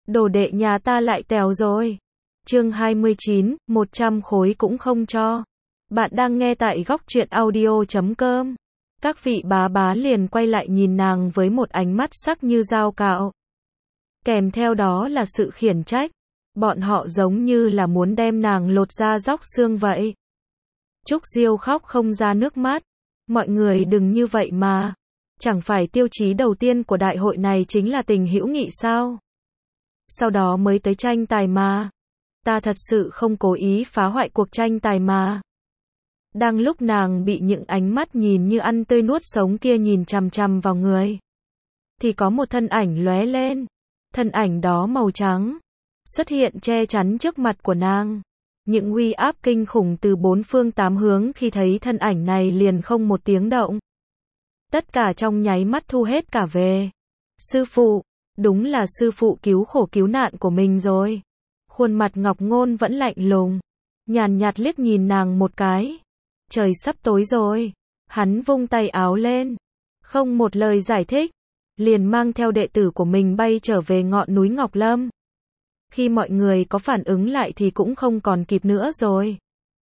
đồ đệ nhà ta lại tèo rồi. Chương 29, 100 khối cũng không cho. Bạn đang nghe tại góc truyện audio.com. Các vị bá bá liền quay lại nhìn nàng với một ánh mắt sắc như dao cạo. Kèm theo đó là sự khiển trách. Bọn họ giống như là muốn đem nàng lột da róc xương vậy. Trúc Diêu khóc không ra nước mắt. Mọi người đừng như vậy mà. Chẳng phải tiêu chí đầu tiên của đại hội này chính là tình hữu nghị sao? Sau đó mới tới tranh tài mà. Ta thật sự không cố ý phá hoại cuộc tranh tài mà. Đang lúc nàng bị những ánh mắt nhìn như ăn tươi nuốt sống kia nhìn chằm chằm vào người, thì có một thân ảnh lóe lên. Thân ảnh đó màu trắng, xuất hiện che chắn trước mặt của nàng. Những uy áp kinh khủng từ bốn phương tám hướng khi thấy thân ảnh này liền không một tiếng động. Tất cả trong nháy mắt thu hết cả về. Sư phụ, đúng là sư phụ cứu khổ cứu nạn của mình rồi. Khuôn mặt Ngọc Ngôn vẫn lạnh lùng, nhàn nhạt liếc nhìn nàng một cái. Trời sắp tối rồi, hắn vung tay áo lên, không một lời giải thích, liền mang theo đệ tử của mình bay trở về ngọn núi Ngọc Lâm. Khi mọi người có phản ứng lại thì cũng không còn kịp nữa rồi.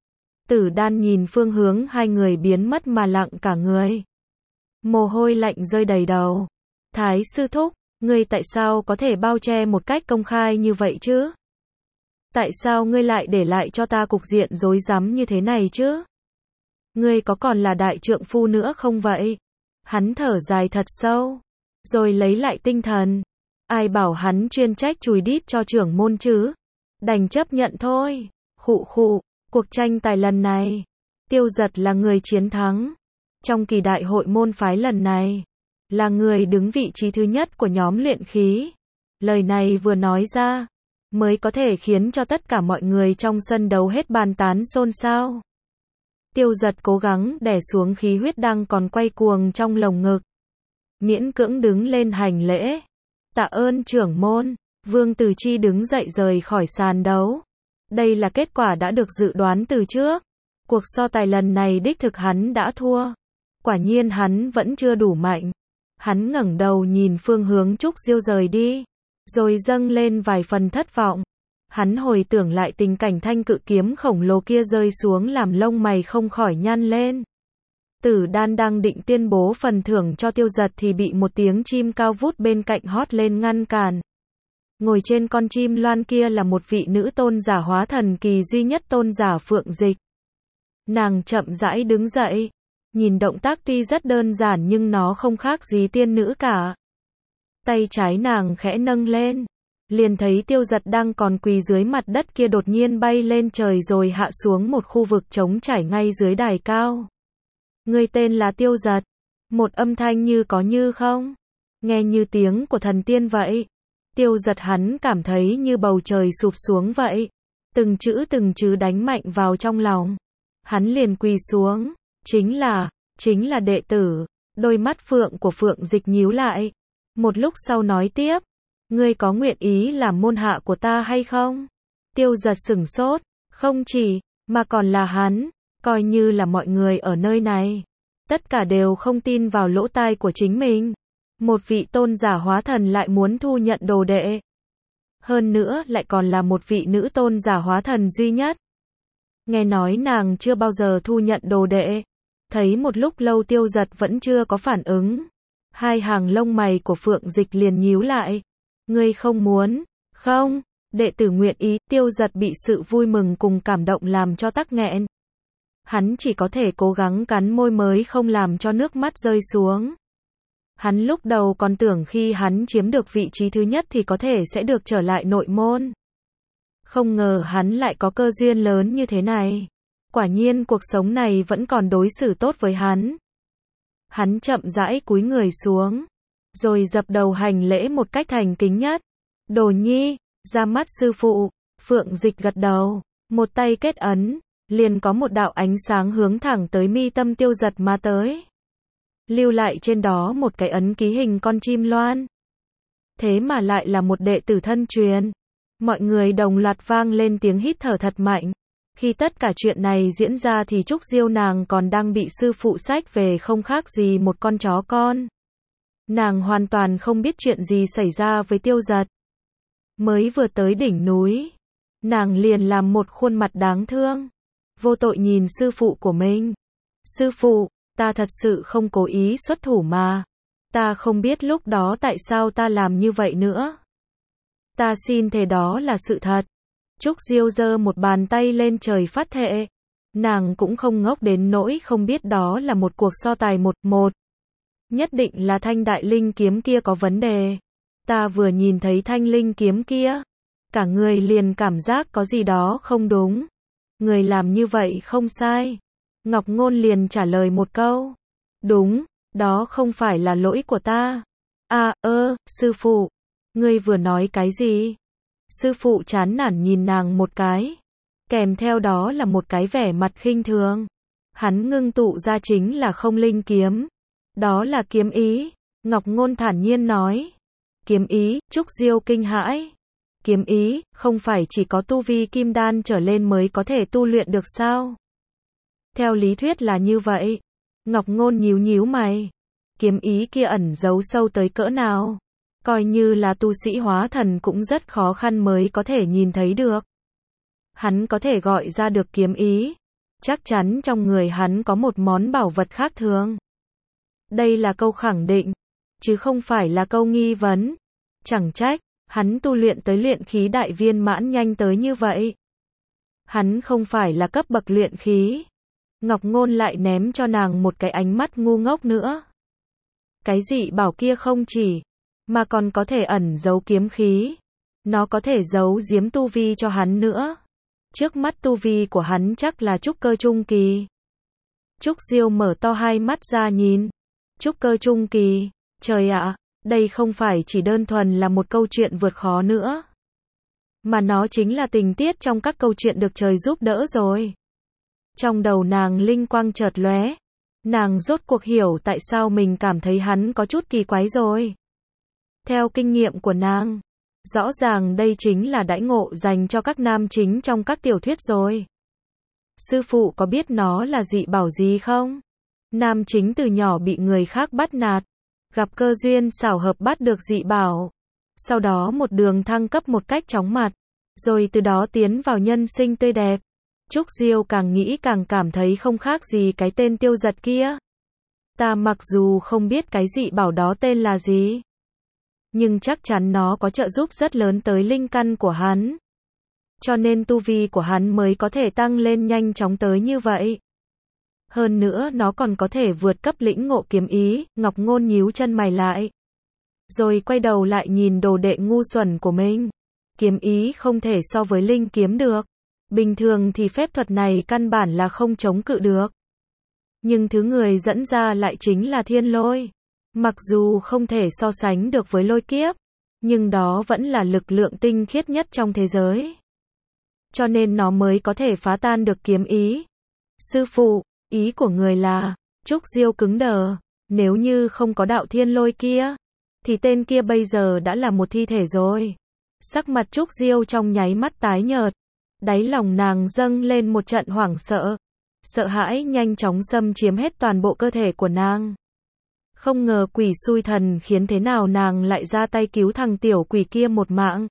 Tử Đan nhìn phương hướng hai người biến mất mà lặng cả người. Mồ hôi lạnh rơi đầy đầu. Thái sư thúc, ngươi tại sao có thể bao che một cách công khai như vậy chứ? Tại sao ngươi lại để lại cho ta cục diện rối rắm như thế này chứ? Ngươi có còn là đại trượng phu nữa không vậy? Hắn thở dài thật sâu, rồi lấy lại tinh thần. Ai bảo hắn chuyên trách chùi đít cho trưởng môn chứ? Đành chấp nhận thôi. Khụ khụ, cuộc tranh tài lần này, Tiêu Giật là người chiến thắng. Trong kỳ đại hội môn phái lần này, là người đứng vị trí thứ nhất của nhóm luyện khí. Lời này vừa nói ra, mới có thể khiến cho tất cả mọi người trong sân đấu hết bàn tán xôn xao. Tiêu Giật cố gắng đè xuống khí huyết đang còn quay cuồng trong lồng ngực. Miễn cưỡng đứng lên hành lễ. Tạ ơn trưởng môn. Vương Từ Chi đứng dậy rời khỏi sàn đấu. Đây là kết quả đã được dự đoán từ trước. Cuộc so tài lần này đích thực hắn đã thua. Quả nhiên hắn vẫn chưa đủ mạnh. Hắn ngẩng đầu nhìn phương hướng Trúc Diêu rời đi, rồi dâng lên vài phần thất vọng. Hắn hồi tưởng lại tình cảnh thanh cự kiếm khổng lồ kia rơi xuống làm lông mày không khỏi nhăn lên. Tử Đan đang định tuyên bố phần thưởng cho Tiêu Giật thì bị một tiếng chim cao vút bên cạnh hót lên ngăn cản. Ngồi trên con chim loan kia là một vị nữ tôn giả hóa thần kỳ duy nhất, tôn giả Phượng Dịch. Nàng chậm rãi đứng dậy. Nhìn động tác tuy rất đơn giản nhưng nó không khác gì tiên nữ cả. Tay trái nàng khẽ nâng lên, liền thấy Tiêu Giật đang còn quỳ dưới mặt đất kia đột nhiên bay lên trời rồi hạ xuống một khu vực trống trải ngay dưới đài cao. Ngươi tên là Tiêu Giật. Một âm thanh như có như không, nghe như tiếng của thần tiên vậy. Tiêu Giật hắn cảm thấy như bầu trời sụp xuống vậy. Từng chữ đánh mạnh vào trong lòng. Hắn liền quỳ xuống. Chính là đệ tử. Đôi mắt Phượng của Phượng Dịch nhíu lại. Một lúc sau nói tiếp. Ngươi có nguyện ý làm môn hạ của ta hay không? Tiêu Giật sửng sốt. Không chỉ, mà còn là hắn. Coi như là mọi người ở nơi này. Tất cả đều không tin vào lỗ tai của chính mình. Một vị tôn giả hóa thần lại muốn thu nhận đồ đệ. Hơn nữa lại còn là một vị nữ tôn giả hóa thần duy nhất. Nghe nói nàng chưa bao giờ thu nhận đồ đệ. Thấy một lúc lâu Tiêu Giật vẫn chưa có phản ứng. Hai hàng lông mày của Phượng Dịch liền nhíu lại. Ngươi không muốn? Không, đệ tử nguyện ý. Tiêu Giật bị sự vui mừng cùng cảm động làm cho tắc nghẹn. Hắn chỉ có thể cố gắng cắn môi mới không làm cho nước mắt rơi xuống. Hắn lúc đầu còn tưởng khi hắn chiếm được vị trí thứ nhất thì có thể sẽ được trở lại nội môn. Không ngờ hắn lại có cơ duyên lớn như thế này. Quả nhiên cuộc sống này vẫn còn đối xử tốt với hắn. Hắn chậm rãi cúi người xuống, rồi dập đầu hành lễ một cách thành kính nhất. Đồ nhi, ra mắt sư phụ. Phượng Dịch gật đầu, một tay kết ấn, liền có một đạo ánh sáng hướng thẳng tới mi tâm Tiêu Giật mà tới. Lưu lại trên đó một cái ấn ký hình con chim loan. Thế mà lại là một đệ tử thân truyền. Mọi người đồng loạt vang lên tiếng hít thở thật mạnh. Khi tất cả chuyện này diễn ra thì Trúc Diêu nàng còn đang bị sư phụ xách về không khác gì một con chó con. Nàng hoàn toàn không biết chuyện gì xảy ra với Tiêu Giật. Mới vừa tới đỉnh núi, nàng liền làm một khuôn mặt đáng thương, vô tội nhìn sư phụ của mình. Sư phụ, ta thật sự không cố ý xuất thủ mà. Ta không biết lúc đó tại sao ta làm như vậy nữa. Ta xin thề đó là sự thật. Trúc Diêu giơ một bàn tay lên trời phát thệ. Nàng cũng không ngốc đến nỗi không biết đó là một cuộc so tài 1-1. Nhất định là thanh đại linh kiếm kia có vấn đề. Ta vừa nhìn thấy thanh linh kiếm kia, cả người liền cảm giác có gì đó không đúng. Người làm như vậy không sai. Ngọc Ngôn liền trả lời một câu. Đúng, đó không phải là lỗi của ta. Sư phụ, ngươi vừa nói cái gì? Sư phụ chán nản nhìn nàng một cái. Kèm theo đó là một cái vẻ mặt khinh thường. Hắn ngưng tụ ra chính là không linh kiếm. Đó là kiếm ý. Ngọc Ngôn thản nhiên nói. Kiếm ý, Trúc Diêu kinh hãi. Kiếm ý, không phải chỉ có tu vi kim đan trở lên mới có thể tu luyện được sao? Theo lý thuyết là như vậy. Ngọc Ngôn nhíu nhíu mày. Kiếm ý kia ẩn giấu sâu tới cỡ nào? Coi như là tu sĩ hóa thần cũng rất khó khăn mới có thể nhìn thấy được. Hắn có thể gọi ra được kiếm ý. Chắc chắn trong người hắn có một món bảo vật khác thường. Đây là câu khẳng định, chứ không phải là câu nghi vấn. Chẳng trách, hắn tu luyện tới luyện khí đại viên mãn nhanh tới như vậy. Hắn không phải là cấp bậc luyện khí. Ngọc Ngôn lại ném cho nàng một cái ánh mắt ngu ngốc nữa. Cái dị bảo kia không chỉ, mà còn có thể ẩn giấu kiếm khí. Nó có thể giấu giếm tu vi cho hắn nữa. Trước mắt tu vi của hắn chắc là trúc cơ trung kỳ. Trúc Diêu mở to hai mắt ra nhìn. Trúc cơ trung kỳ, trời ạ, đây không phải chỉ đơn thuần là một câu chuyện vượt khó nữa. Mà nó chính là tình tiết trong các câu chuyện được trời giúp đỡ rồi. Trong đầu nàng linh quang chợt lóe. Nàng rốt cuộc hiểu tại sao mình cảm thấy hắn có chút kỳ quái rồi. Theo kinh nghiệm của nàng, rõ ràng đây chính là đãi ngộ dành cho các nam chính trong các tiểu thuyết rồi. Sư phụ có biết nó là dị bảo gì không? Nam chính từ nhỏ bị người khác bắt nạt, gặp cơ duyên xảo hợp bắt được dị bảo. Sau đó một đường thăng cấp một cách chóng mặt, rồi từ đó tiến vào nhân sinh tươi đẹp. Trúc Diêu càng nghĩ càng cảm thấy không khác gì cái tên Tiêu Giật kia. Ta mặc dù không biết cái dị bảo đó tên là gì, nhưng chắc chắn nó có trợ giúp rất lớn tới linh căn của hắn. Cho nên tu vi của hắn mới có thể tăng lên nhanh chóng tới như vậy. Hơn nữa nó còn có thể vượt cấp lĩnh ngộ kiếm ý. Ngọc Ngôn nhíu chân mày lại, rồi quay đầu lại nhìn đồ đệ ngu xuẩn của mình. Kiếm ý không thể so với linh kiếm được. Bình thường thì phép thuật này căn bản là không chống cự được. Nhưng thứ người dẫn ra lại chính là thiên lôi. Mặc dù không thể so sánh được với lôi kiếp, nhưng đó vẫn là lực lượng tinh khiết nhất trong thế giới. Cho nên nó mới có thể phá tan được kiếm ý. Sư phụ, ý của người là, Trúc Diêu cứng đờ, nếu như không có đạo thiên lôi kia, thì tên kia bây giờ đã là một thi thể rồi. Sắc mặt Trúc Diêu trong nháy mắt tái nhợt, đáy lòng nàng dâng lên một trận hoảng sợ. Sợ hãi nhanh chóng xâm chiếm hết toàn bộ cơ thể của nàng. Không ngờ quỷ xui thần khiến thế nào nàng lại ra tay cứu thằng tiểu quỷ kia một mạng.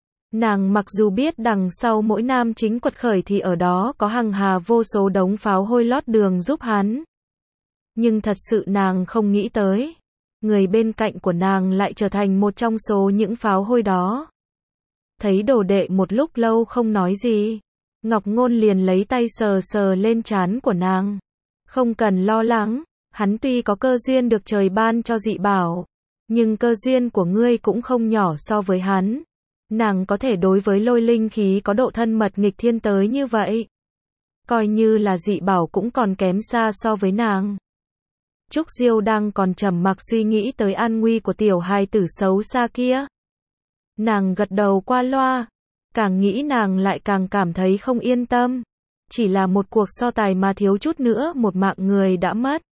Nàng mặc dù biết đằng sau mỗi nam chính quật khởi thì ở đó có hằng hà vô số đống pháo hôi lót đường giúp hắn. Nhưng thật sự nàng không nghĩ tới, người bên cạnh của nàng lại trở thành một trong số những pháo hôi đó. Thấy đồ đệ một lúc lâu không nói gì, Ngọc Ngôn liền lấy tay sờ sờ lên trán của nàng. Không cần lo lắng, hắn tuy có cơ duyên được trời ban cho dị bảo, nhưng cơ duyên của ngươi cũng không nhỏ so với hắn. Nàng có thể đối với lôi linh khí có độ thân mật nghịch thiên tới như vậy. Coi như là dị bảo cũng còn kém xa so với nàng. Trúc Diêu đang còn trầm mặc suy nghĩ tới an nguy của tiểu hài tử xấu xa kia. Nàng gật đầu qua loa. Càng nghĩ nàng lại càng cảm thấy không yên tâm. Chỉ là một cuộc so tài mà thiếu chút nữa một mạng người đã mất.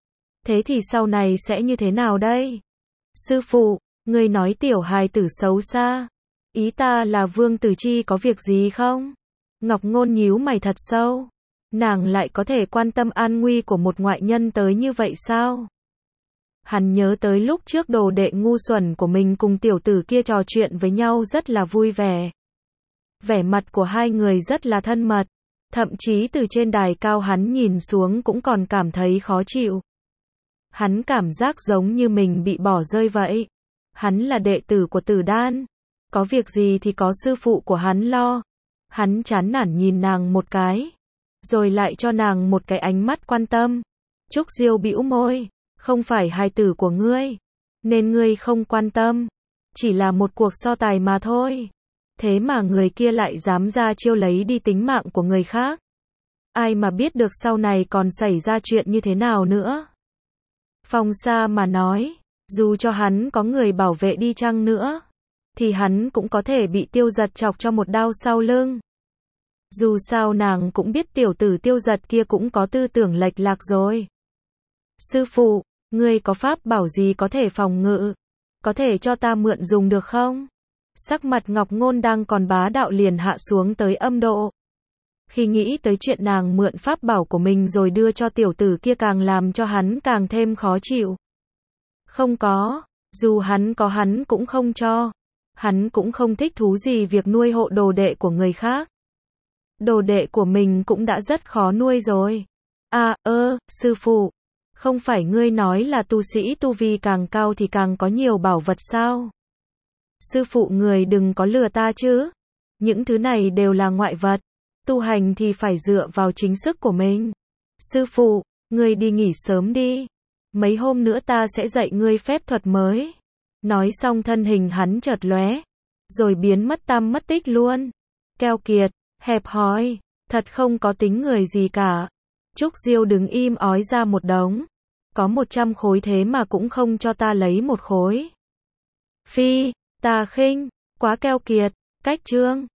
Thế thì sau này sẽ như thế nào đây? Sư phụ, ngươi nói tiểu hài tử xấu xa. Ý ta là Vương Tử Chi có việc gì không? Ngọc Ngôn nhíu mày thật sâu. Nàng lại có thể quan tâm an nguy của một ngoại nhân tới như vậy sao? Hắn nhớ tới lúc trước đồ đệ ngu xuẩn của mình cùng tiểu tử kia trò chuyện với nhau rất là vui vẻ. Vẻ mặt của hai người rất là thân mật. Thậm chí từ trên đài cao hắn nhìn xuống cũng còn cảm thấy khó chịu. Hắn cảm giác giống như mình bị bỏ rơi vậy. Hắn là đệ tử của Tử Đan. Có việc gì thì có sư phụ của hắn lo. Hắn chán nản nhìn nàng một cái. Rồi lại cho nàng một cái ánh mắt quan tâm. Trúc Diêu bĩu môi. Không phải hài tử của ngươi. Nên ngươi không quan tâm. Chỉ là một cuộc so tài mà thôi. Thế mà người kia lại dám ra chiêu lấy đi tính mạng của người khác. Ai mà biết được sau này còn xảy ra chuyện như thế nào nữa. Phong Sa mà nói, dù cho hắn có người bảo vệ đi chăng nữa, thì hắn cũng có thể bị Tiêu Giật chọc cho một đao sau lưng. Dù sao nàng cũng biết tiểu tử Tiêu Giật kia cũng có tư tưởng lệch lạc rồi. Sư phụ, ngươi có pháp bảo gì có thể phòng ngự? Có thể cho ta mượn dùng được không? Sắc mặt Ngọc Ngôn đang còn bá đạo liền hạ xuống tới âm độ. Khi nghĩ tới chuyện nàng mượn pháp bảo của mình rồi đưa cho tiểu tử kia càng làm cho hắn càng thêm khó chịu. Không có, dù hắn có hắn cũng không cho. Hắn cũng không thích thú gì việc nuôi hộ đồ đệ của người khác. Đồ đệ của mình cũng đã rất khó nuôi rồi. Sư phụ, không phải ngươi nói là tu sĩ tu vi càng cao thì càng có nhiều bảo vật sao? Sư phụ người đừng có lừa ta chứ. Những thứ này đều là ngoại vật. Tu hành thì phải dựa vào chính sức của mình. Sư phụ, ngươi đi nghỉ sớm đi. Mấy hôm nữa ta sẽ dạy ngươi phép thuật mới. Nói xong thân hình hắn chợt lóe, rồi biến mất tăm mất tích luôn. Keo kiệt, hẹp hòi, thật không có tính người gì cả. Trúc Diêu đứng im ói ra một đống. Có 100 khối thế mà cũng không cho ta lấy một khối. Phi, ta khinh, quá keo kiệt, cách chương.